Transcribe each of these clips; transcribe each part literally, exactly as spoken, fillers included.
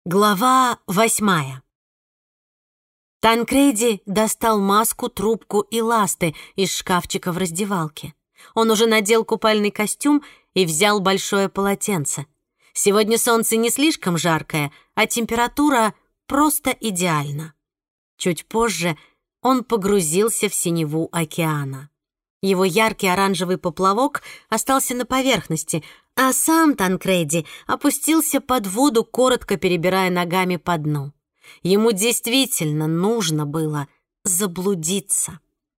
Глава восьмая. Танкреди достал маску, трубку и ласты из шкафчика в раздевалке. Он уже надел купальный костюм и взял большое полотенце. Сегодня солнце не слишком жаркое, а температура просто идеальна. Чуть позже он погрузился в синеву океана. Его яркий оранжевый поплавок остался на поверхности, а сам Танкреди опустился под воду, коротко перебирая ногами по дну. Ему действительно нужно было заблудиться.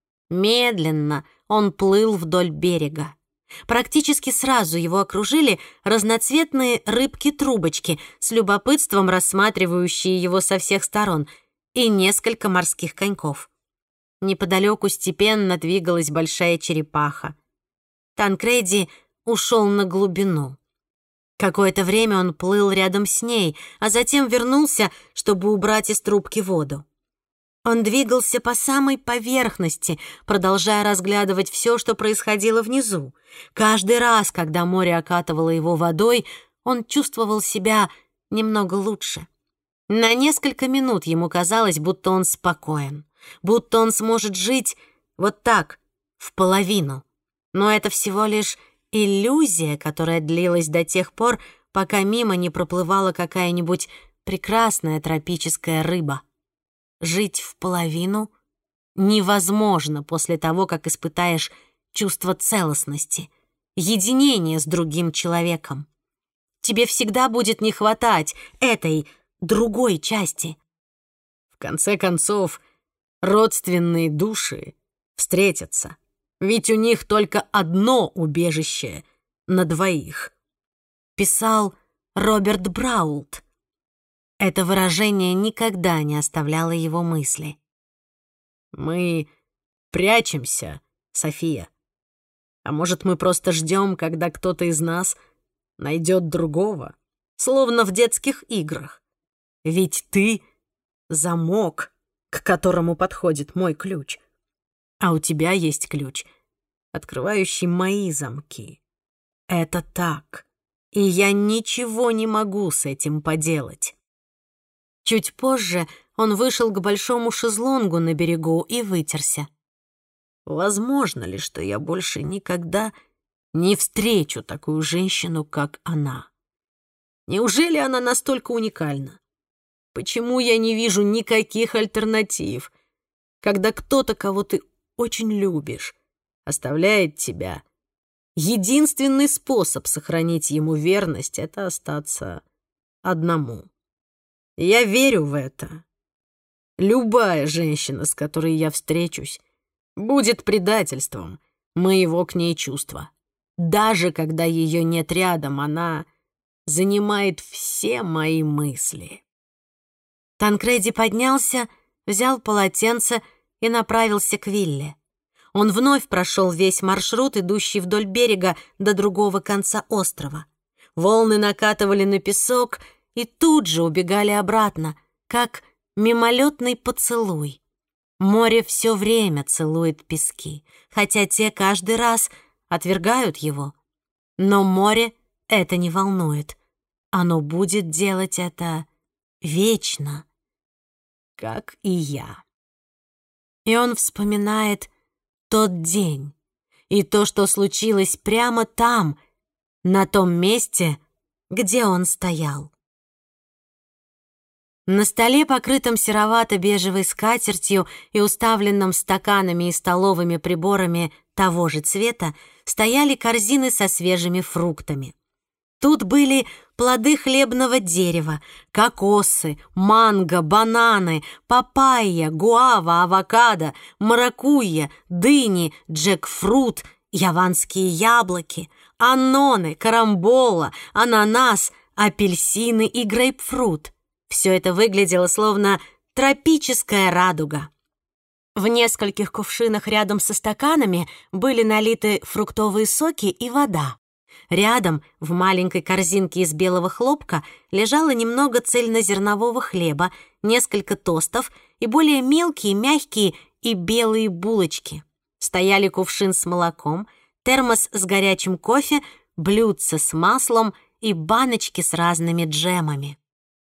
Медленно он плыл вдоль берега. Практически сразу его окружили разноцветные рыбки-трубочки, с любопытством рассматривающие его со всех сторон, и несколько морских коньков. Неподалеку степенно двигалась большая черепаха. Танкреди ушел на глубину. Какое-то время он плыл рядом с ней, а затем вернулся, чтобы убрать из трубки воду. Он двигался по самой поверхности, продолжая разглядывать все, что происходило внизу. Каждый раз, когда море окатывало его водой, он чувствовал себя немного лучше. На несколько минут ему казалось, будто он спокоен, будто он сможет жить вот так, в половину. Но это всего лишь иллюзия, которая длилась до тех пор, пока мимо не проплывала какая-нибудь прекрасная тропическая рыба. Жить в половину невозможно после того, как испытаешь чувство целостности, единения с другим человеком. Тебе всегда будет не хватать этой другой части. В конце концов, родственные души встретятся, ведь у них только одно убежище на двоих, писал Роберт Браулт. Это выражение никогда не оставляло его мысли. Мы прячемся, София. А может, мы просто ждем, когда кто-то из нас найдет другого, словно в детских играх. Ведь ты — замок, к которому подходит мой ключ. А у тебя есть ключ, открывающий мои замки. Это так, и я ничего не могу с этим поделать. Чуть позже он вышел к большому шезлонгу на берегу и вытерся. Возможно ли, что я больше никогда не встречу такую женщину, как она? Неужели она настолько уникальна? Почему я не вижу никаких альтернатив, когда кто-то, кого ты очень любишь, оставляет тебя? Единственный способ сохранить ему верность — это остаться одному. Я верю в это. Любая женщина, с которой я встречусь, будет предательством моего к ней чувства. Даже когда ее нет рядом, она занимает все мои мысли. Танкреди поднялся, взял полотенце и направился к вилле. Он вновь прошел весь маршрут, идущий вдоль берега до другого конца острова. Волны накатывали на песок и тут же убегали обратно, как мимолетный поцелуй. Море все время целует пески, хотя те каждый раз отвергают его. Но море это не волнует. Оно будет делать это вечно, как и я. И он вспоминает тот день и то, что случилось прямо там, на том месте, где он стоял. На столе, покрытом серовато-бежевой скатертью и уставленном стаканами и столовыми приборами того же цвета, стояли корзины со свежими фруктами. Тут были плоды хлебного дерева, кокосы, манго, бананы, папайя, гуава, авокадо, маракуйя, дыни, джекфрут, яванские яблоки, анноны, карамбола, ананас, апельсины и грейпфрут. Все это выглядело словно тропическая радуга. В нескольких кувшинах рядом со стаканами были налиты фруктовые соки и вода. Рядом, в маленькой корзинке из белого хлопка, лежало немного цельнозернового хлеба, несколько тостов и более мелкие, мягкие и белые булочки. Стояли кувшин с молоком, термос с горячим кофе, блюдце с маслом и баночки с разными джемами.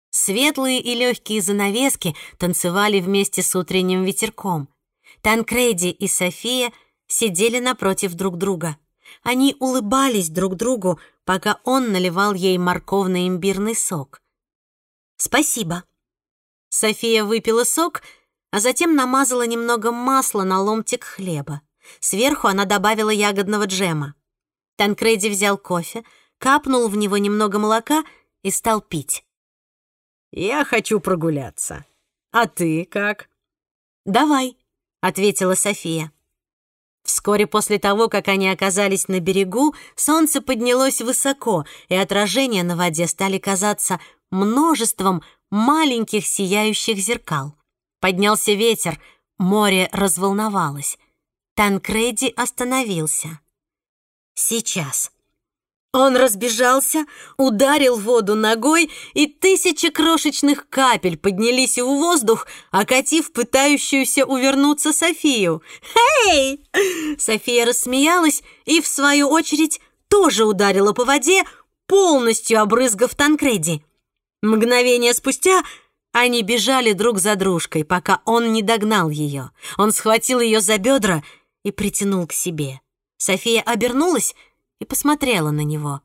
Светлые и легкие занавески танцевали вместе с утренним ветерком. Танкреди и София сидели напротив друг друга. Они улыбались друг другу, пока он наливал ей морковно-имбирный сок. «Спасибо». София выпила сок, а затем намазала немного масла на ломтик хлеба. Сверху она добавила ягодного джема. Танкреди взял кофе, капнул в него немного молока и стал пить. «Я хочу прогуляться. А ты как?» «Давай», — ответила София. Вскоре после того, как они оказались на берегу, солнце поднялось высоко, и отражения на воде стали казаться множеством маленьких сияющих зеркал. Поднялся ветер, море разволновалось. Танкреди остановился. «Сейчас». Он разбежался, ударил воду ногой, и тысячи крошечных капель поднялись в воздух, окатив пытающуюся увернуться Софию. «Эй!» София рассмеялась и, в свою очередь, тоже ударила по воде, полностью обрызгав Танкреди. Мгновение спустя они бежали друг за дружкой, пока он не догнал ее. Он схватил ее за бедра и притянул к себе. София обернулась и посмотрела на него.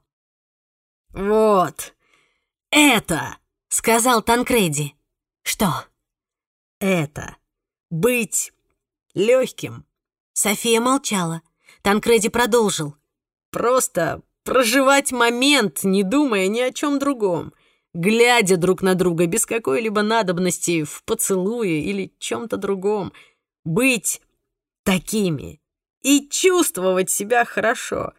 «Вот это!» — сказал Танкреди. «Что?» «Это быть легким». София молчала. Танкреди продолжил. «Просто проживать момент, не думая ни о чем другом, глядя друг на друга без какой-либо надобности в поцелуе или чем-то другом. Быть такими и чувствовать себя хорошо.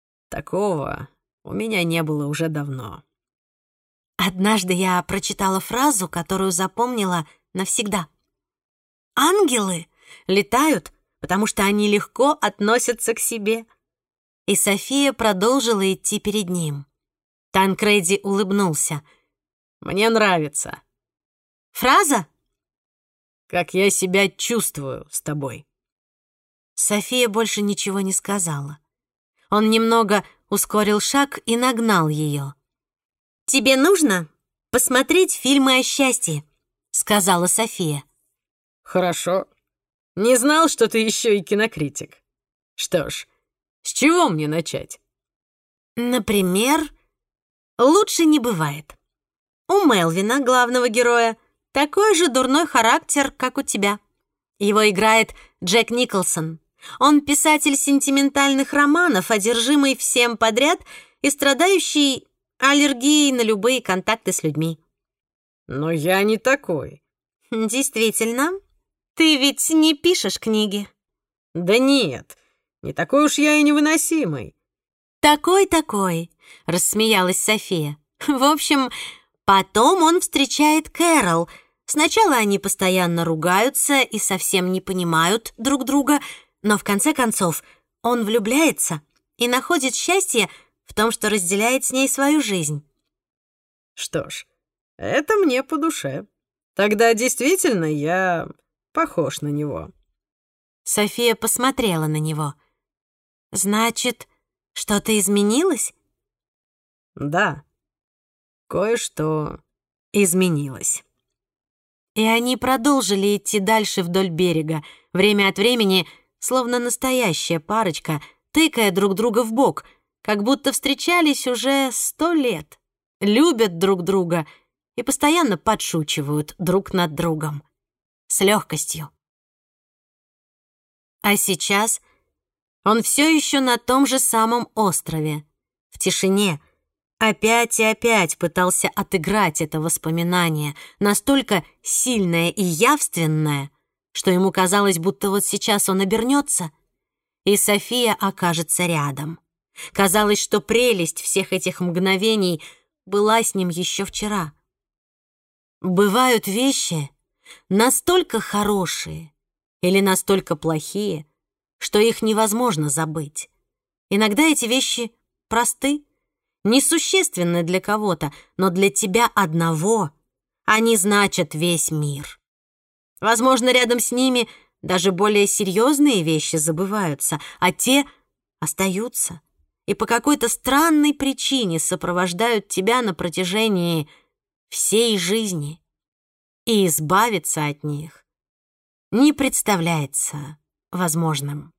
Такого у меня не было уже давно». Однажды я прочитала фразу, которую запомнила навсегда. «Ангелы летают, потому что они легко относятся к себе». И София продолжила идти перед ним. Танкреди улыбнулся. «Мне нравится». «Фраза?» «Как я себя чувствую с тобой». София больше ничего не сказала. Он немного ускорил шаг и нагнал ее. «Тебе нужно посмотреть фильмы о счастье», — сказала София. «Хорошо. Не знал, что ты еще и кинокритик. Что ж, с чего мне начать?» «Например, лучше не бывает. У Мелвина, главного героя, такой же дурной характер, как у тебя. Его играет Джек Николсон. Он писатель сентиментальных романов, одержимый всем подряд и страдающий аллергией на любые контакты с людьми». «Но я не такой». «Действительно? Ты ведь не пишешь книги». «Да нет, не такой уж я и невыносимый». «Такой-такой», — рассмеялась София. «В общем, потом он встречает Кэрол. Сначала они постоянно ругаются и совсем не понимают друг друга, но в конце концов он влюбляется и находит счастье в том, что разделяет с ней свою жизнь». «Что ж, это мне по душе. Тогда действительно я похож на него». София посмотрела на него. «Значит, что-то изменилось?» «Да, кое-что изменилось». И они продолжили идти дальше вдоль берега, время от времени, словно настоящая парочка, тыкая друг друга в бок, как будто встречались уже сто лет, любят друг друга и постоянно подшучивают друг над другом. С легкостью. А сейчас он все еще на том же самом острове, в тишине, опять и опять пытался отыграть это воспоминание, настолько сильное и явственное, что ему казалось, будто вот сейчас он обернется, и София окажется рядом. Казалось, что прелесть всех этих мгновений была с ним еще вчера. Бывают вещи настолько хорошие или настолько плохие, что их невозможно забыть. Иногда эти вещи просты, несущественны для кого-то, но для тебя одного они значат весь мир. Возможно, рядом с ними даже более серьезные вещи забываются, а те остаются и по какой-то странной причине сопровождают тебя на протяжении всей жизни и избавиться от них не представляется возможным.